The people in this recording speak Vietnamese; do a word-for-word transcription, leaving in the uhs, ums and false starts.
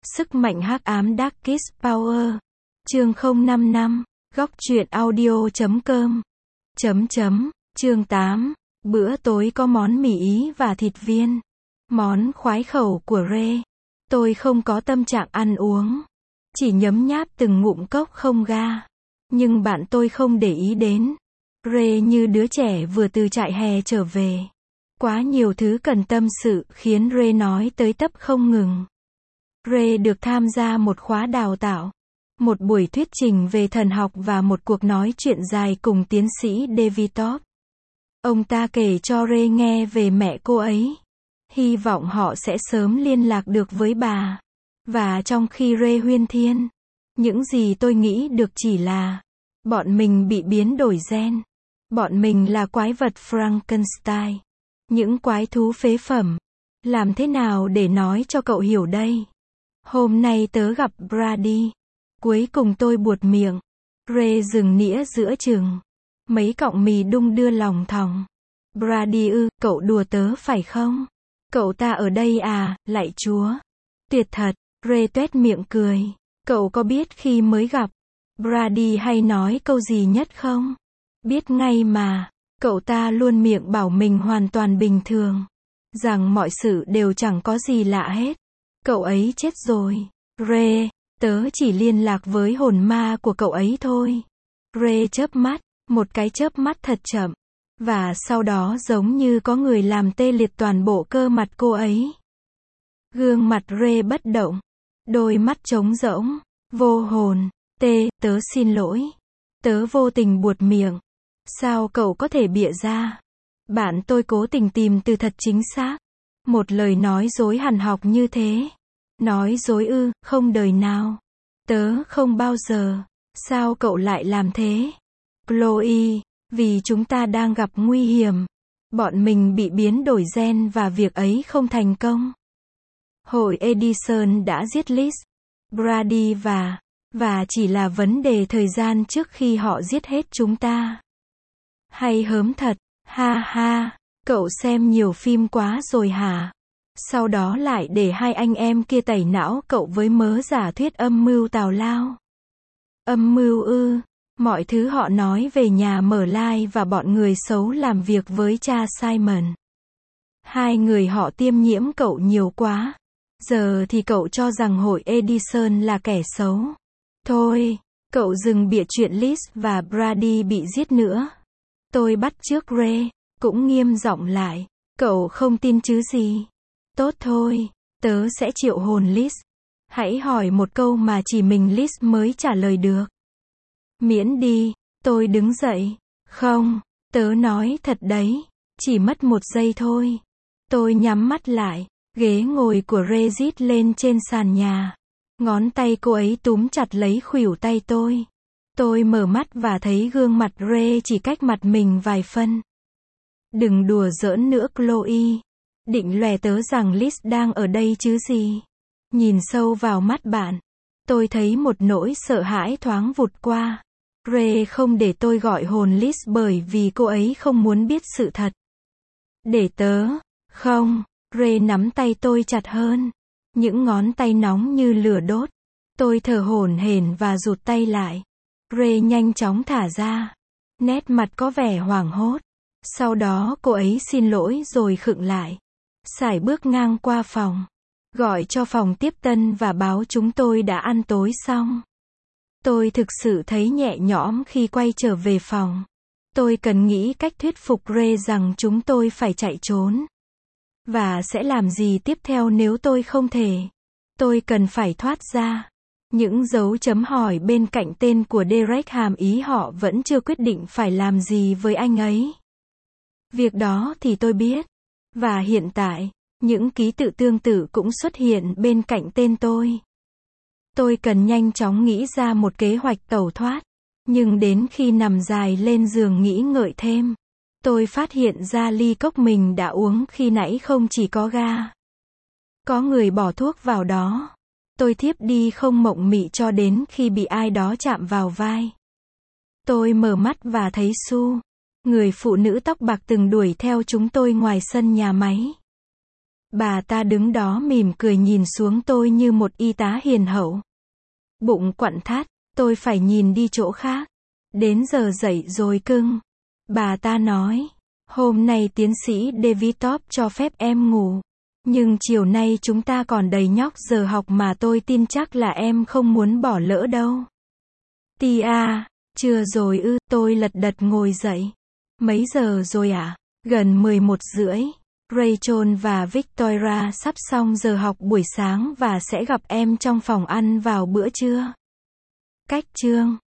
Sức mạnh hắc ám Darkest Power. Chương không năm năm. Góc truyện audio chấm com. Chấm chấm. Chương tám. Bữa tối có món mì Ý và thịt viên. Món khoái khẩu của Ray. Tôi không có tâm trạng ăn uống. Chỉ nhấm nháp từng ngụm cốc không ga. Nhưng bạn tôi không để ý đến. Ray như đứa trẻ vừa từ trại hè trở về. Quá nhiều thứ cần tâm sự khiến Ray nói tới tấp không ngừng. Ray được tham gia một khóa đào tạo, một buổi thuyết trình về thần học và một cuộc nói chuyện dài cùng tiến sĩ David Top. Ông ta kể cho Ray nghe về mẹ cô ấy. Hy vọng họ sẽ sớm liên lạc được với bà. Và trong khi Ray huyên thuyên, những gì tôi nghĩ được chỉ là bọn mình bị biến đổi gen. Bọn mình là quái vật Frankenstein. Những quái thú phế phẩm. Làm thế nào để nói cho cậu hiểu đây? Hôm nay tớ gặp Brady. Cuối cùng tôi buột miệng. Ray dừng nĩa giữa chừng. Mấy cọng mì đung đưa lòng thòng. Brady ư, cậu đùa tớ phải không? Cậu ta ở đây à, lạy chúa. Tuyệt thật. Ray tuét miệng cười. Cậu có biết khi mới gặp, Brady hay nói câu gì nhất không? Biết ngay mà. Cậu ta luôn miệng bảo mình hoàn toàn bình thường. Rằng mọi sự đều chẳng có gì lạ hết. Cậu ấy chết rồi. Ray, tớ chỉ liên lạc với hồn ma của cậu ấy thôi. Ray chớp mắt, một cái chớp mắt thật chậm. Và sau đó giống như có người làm tê liệt toàn bộ cơ mặt cô ấy. Gương mặt Ray bất động. Đôi mắt trống rỗng. Vô hồn. Tê, tớ xin lỗi. Tớ vô tình buột miệng. Sao cậu có thể bịa ra? Bạn tôi cố tình tìm từ thật chính xác. Một lời nói dối hằn học như thế. Nói dối ư, không đời nào. Tớ không bao giờ. Sao cậu lại làm thế? Chloe, vì chúng ta đang gặp nguy hiểm. Bọn mình bị biến đổi gen và việc ấy không thành công. Hội Edison đã giết Liz, Brady và, và chỉ là vấn đề thời gian trước khi họ giết hết chúng ta. Hay hớm thật, ha ha, cậu xem nhiều phim quá rồi hả? Sau đó lại để hai anh em kia tẩy não cậu với mớ giả thuyết âm mưu tào lao. Âm mưu ư, mọi thứ họ nói về nhà mở lai và bọn người xấu làm việc với cha Simon. Hai người họ tiêm nhiễm cậu nhiều quá. Giờ thì cậu cho rằng hội Edison là kẻ xấu. Thôi, cậu dừng bịa chuyện Liz và Brady bị giết nữa. Tôi bắt chước Ray, cũng nghiêm giọng lại. Cậu không tin chứ gì? Tốt thôi, tớ sẽ triệu hồn Liz. Hãy hỏi một câu mà chỉ mình Liz mới trả lời được. Miễn đi, tôi đứng dậy. Không, tớ nói thật đấy, chỉ mất một giây thôi. Tôi nhắm mắt lại, ghế ngồi của Ray rít lên trên sàn nhà. Ngón tay cô ấy túm chặt lấy khuỷu tay tôi. Tôi mở mắt và thấy gương mặt Ray chỉ cách mặt mình vài phân. Đừng đùa giỡn nữa Chloe. Định lòe tớ rằng Liz đang ở đây chứ gì. Nhìn sâu vào mắt bạn. Tôi thấy một nỗi sợ hãi thoáng vụt qua. Ray không để tôi gọi hồn Liz bởi vì cô ấy không muốn biết sự thật. Để tớ. Không. Ray nắm tay tôi chặt hơn. Những ngón tay nóng như lửa đốt. Tôi thở hổn hển và rụt tay lại. Ray nhanh chóng thả ra. Nét mặt có vẻ hoảng hốt. Sau đó cô ấy xin lỗi rồi khựng lại. Sải bước ngang qua phòng. Gọi cho phòng tiếp tân và báo chúng tôi đã ăn tối xong. Tôi thực sự thấy nhẹ nhõm khi quay trở về phòng. Tôi cần nghĩ cách thuyết phục Ray rằng chúng tôi phải chạy trốn. Và sẽ làm gì tiếp theo nếu tôi không thể. Tôi cần phải thoát ra. Những dấu chấm hỏi bên cạnh tên của Derek hàm ý họ vẫn chưa quyết định phải làm gì với anh ấy. Việc đó thì tôi biết. Và hiện tại, những ký tự tương tự cũng xuất hiện bên cạnh tên tôi. Tôi cần nhanh chóng nghĩ ra một kế hoạch tẩu thoát. Nhưng đến khi nằm dài lên giường nghĩ ngợi thêm, tôi phát hiện ra ly cốc mình đã uống khi nãy không chỉ có ga. Có người bỏ thuốc vào đó. Tôi thiếp đi không mộng mị cho đến khi bị ai đó chạm vào vai. Tôi mở mắt và thấy Sue, người phụ nữ tóc bạc từng đuổi theo chúng tôi ngoài sân nhà máy. Bà ta đứng đó mỉm cười nhìn xuống tôi như một y tá hiền hậu. Bụng quặn thắt, tôi phải nhìn đi chỗ khác. Đến giờ dậy rồi cưng. Bà ta nói, hôm nay tiến sĩ David Top cho phép em ngủ. Nhưng chiều nay chúng ta còn đầy nhóc giờ học mà tôi tin chắc là em không muốn bỏ lỡ đâu. Tia, chưa rồi ư, tôi lật đật ngồi dậy. Mấy giờ rồi ạ? À? Gần mười một rưỡi. Rachel và Victoria sắp xong giờ học buổi sáng và sẽ gặp em trong phòng ăn vào bữa trưa. Cách chương